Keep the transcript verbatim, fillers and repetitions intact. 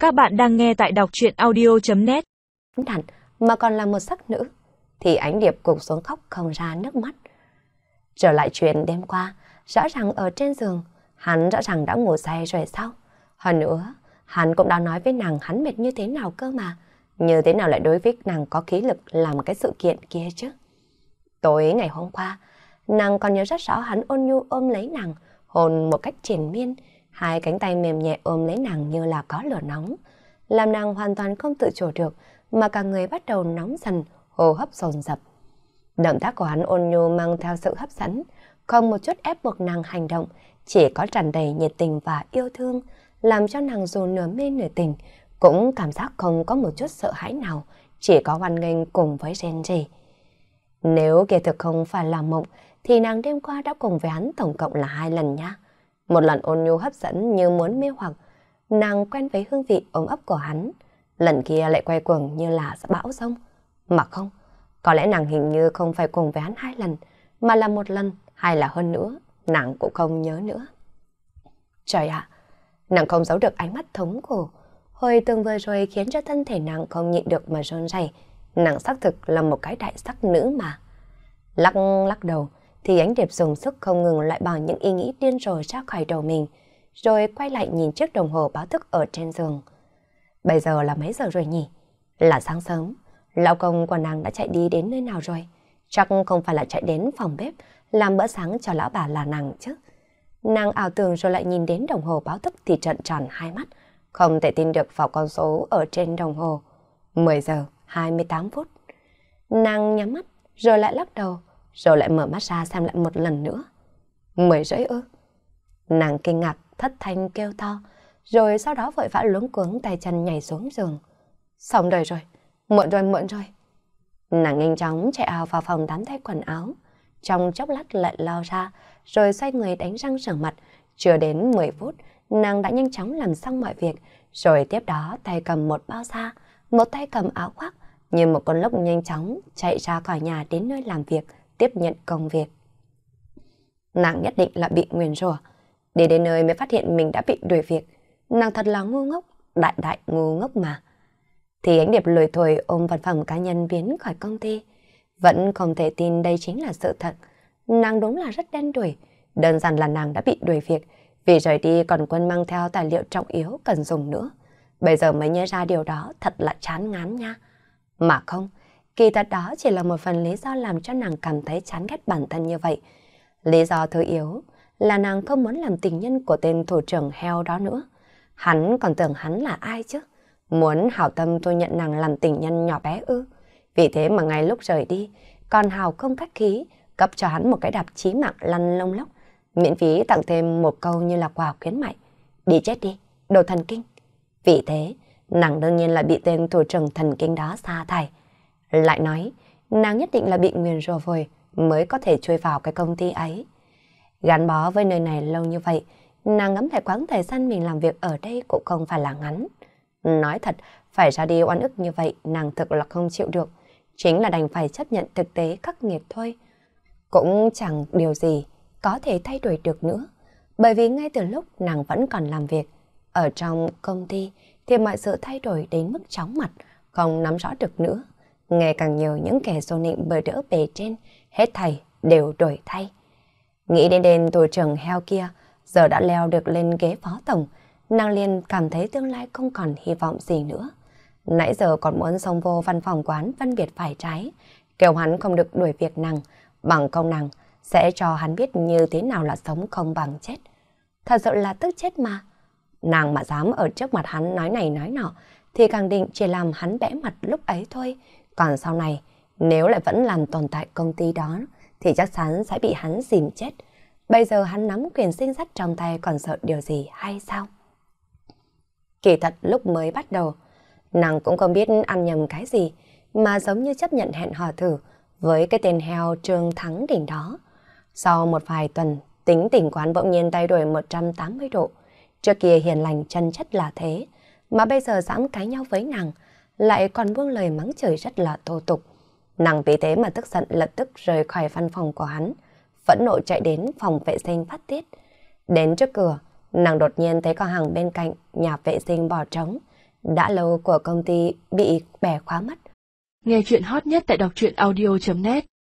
Các bạn đang nghe tại đọc truyện audio.net. Đàn mà còn là một sắc nữ, thì Ánh Điệp gục xuống khóc không ra nước mắt. Trở lại chuyện đêm qua, rõ ràng ở trên giường, hắn rõ ràng đã ngủ say rồi sao? Hơn nữa, hắn cũng đã nói với nàng hắn mệt như thế nào cơ mà. Như thế nào lại đối với nàng có khí lực làm cái sự kiện kia chứ? Tối ngày hôm qua, nàng còn nhớ rất rõ hắn ôn nhu ôm lấy nàng, hôn một cách triền miên, hai cánh tay mềm nhẹ ôm lấy nàng như là có lửa nóng, làm nàng hoàn toàn không tự chủ được, mà cả người bắt đầu nóng dần, hô hấp dồn dập. Động tác của hắn ôn nhu mang theo sự hấp dẫn, không một chút ép buộc nàng hành động, chỉ có tràn đầy nhiệt tình và yêu thương, làm cho nàng dù nửa mê nửa tình, cũng cảm giác không có một chút sợ hãi nào, chỉ có hoan nghênh cùng với rên rỉ. Nếu kia thực không phải là mộng, thì nàng đêm qua đã cùng với hắn tổng cộng là hai lần nha. Một lần ôn nhu hấp dẫn như muốn mê hoặc, nàng quen với hương vị ôm ấp của hắn. Lần kia lại quay cuồng như là bão giông. Mà không, có lẽ nàng hình như không phải cùng với hắn hai lần, mà là một lần, hay là hơn nữa, nàng cũng không nhớ nữa. Trời ạ, nàng không giấu được ánh mắt thống khổ. Hồi từng vừa rồi khiến cho thân thể nàng không nhịn được mà run rẩy. Nàng xác thực là một cái đại sắc nữ mà. Lắc lắc đầu, thì Ánh Điệp dùng sức không ngừng loại bỏ những ý nghĩ điên rồ ra khỏi đầu mình, rồi quay lại nhìn chiếc đồng hồ báo thức ở trên giường. Bây giờ là mấy giờ rồi nhỉ? Là sáng sớm. Lão công của nàng đã chạy đi đến nơi nào rồi? Chắc không phải là chạy đến phòng bếp làm bữa sáng cho lão bà là nàng chứ. Nàng ảo tưởng rồi lại nhìn đến đồng hồ báo thức thì trợn tròn hai mắt, không thể tin được vào con số ở trên đồng hồ. mười giờ hai mươi tám phút. Nàng nhắm mắt rồi lại lắc đầu, rồi lại mở mắt ra xem lại một lần nữa. Mười rưỡi ư? Nàng kinh ngạc thất thanh kêu to, rồi sau đó vội vã luống cuống tay chân nhảy xuống giường. Xong đời rồi, muộn rồi muộn rồi. Nàng nhanh chóng chạy ào vào phòng tắm thay quần áo, trong chốc lát lại lao ra, rồi xoay người đánh răng rửa mặt. Chưa đến mười phút, nàng đã nhanh chóng làm xong mọi việc, rồi tiếp đó tay cầm một bao da, một tay cầm áo khoác, như một con lốc nhanh chóng chạy ra khỏi nhà đến nơi làm việc, tiếp nhận công việc. Nàng nhất định là bị nguyền rủa, để đến nơi mới phát hiện mình đã bị đuổi việc. Nàng thật là ngu ngốc, đại đại ngu ngốc mà. Thì Ánh Điệp lười thổi ôm vật phẩm cá nhân biến khỏi công ty, vẫn không thể tin đây chính là sự thật. Nàng đúng là rất đen đủi, đơn giản là nàng đã bị đuổi việc, vì rời đi còn quên mang theo tài liệu trọng yếu cần dùng nữa. Bây giờ mới nhớ ra điều đó, thật là chán ngán nha. Mà không, kỳ thật đó chỉ là một phần lý do làm cho nàng cảm thấy chán ghét bản thân như vậy. Lý do thứ yếu là nàng không muốn làm tình nhân của tên thủ trưởng heo đó nữa. Hắn còn tưởng hắn là ai chứ? Muốn hảo tâm tôi nhận nàng làm tình nhân nhỏ bé ư? Vì thế mà ngay lúc rời đi, còn hào không khách khí, cấp cho hắn một cái đạp chí mạng lăn lông lốc, miễn phí tặng thêm một câu như là quà khuyến mại. Đi chết đi, đồ thần kinh. Vì thế, nàng đương nhiên là bị tên thủ trưởng thần kinh đó sa thải. Lại nói, nàng nhất định là bị nguyền rủa rồi mới có thể chui vào cái công ty ấy. Gắn bó với nơi này lâu như vậy, nàng ngắm lại quãng thời gian mình làm việc ở đây cũng không phải là ngắn. Nói thật, phải ra đi oan ức như vậy nàng thực là không chịu được. Chính là đành phải chấp nhận thực tế khắc nghiệt thôi. Cũng chẳng điều gì có thể thay đổi được nữa. Bởi vì ngay từ lúc nàng vẫn còn làm việc ở trong công ty thì mọi sự thay đổi đến mức chóng mặt, không nắm rõ được nữa. Ngày càng nhiều những kẻ xô nịnh bờ đỡ bề trên, hết thảy đều đổi thay. Nghĩ đến đền thủ trưởng heo kia, giờ đã leo được lên ghế phó tổng, nàng liền cảm thấy tương lai không còn hy vọng gì nữa. Nãy giờ còn muốn xông vô văn phòng quán phân biệt phải trái, kêu hắn không được đuổi việc nàng, bằng công nàng sẽ cho hắn biết như thế nào là sống không bằng chết. Thật sự là tức chết mà. Nàng mà dám ở trước mặt hắn nói này nói nọ, thì càng định chỉ làm hắn bẽ mặt lúc ấy thôi. Còn sau này, nếu lại vẫn làm tồn tại công ty đó, thì chắc chắn sẽ bị hắn dìm chết. Bây giờ hắn nắm quyền sinh sát trong tay còn sợ điều gì hay sao? Kỳ thật lúc mới bắt đầu, nàng cũng không biết ăn nhầm cái gì, mà giống như chấp nhận hẹn hò thử với cái tên heo Trương Thắng Đỉnh đó. Sau một vài tuần, tính tình quán bỗng nhiên thay đổi một trăm tám mươi độ. Trước kia hiền lành chân chất là thế, mà bây giờ dám cãi nhau với nàng, lại còn buông lời mắng chửi rất là thô tục. Nàng vì thế mà tức giận lập tức rời khỏi văn phòng của hắn, phẫn nộ chạy đến phòng vệ sinh phát tiết. Đến trước cửa, nàng đột nhiên thấy con hàng bên cạnh nhà vệ sinh bỏ trống, đã lâu của công ty bị bẻ khóa mất. Nghe chuyện hot nhất tại đọc truyện audio chấm net.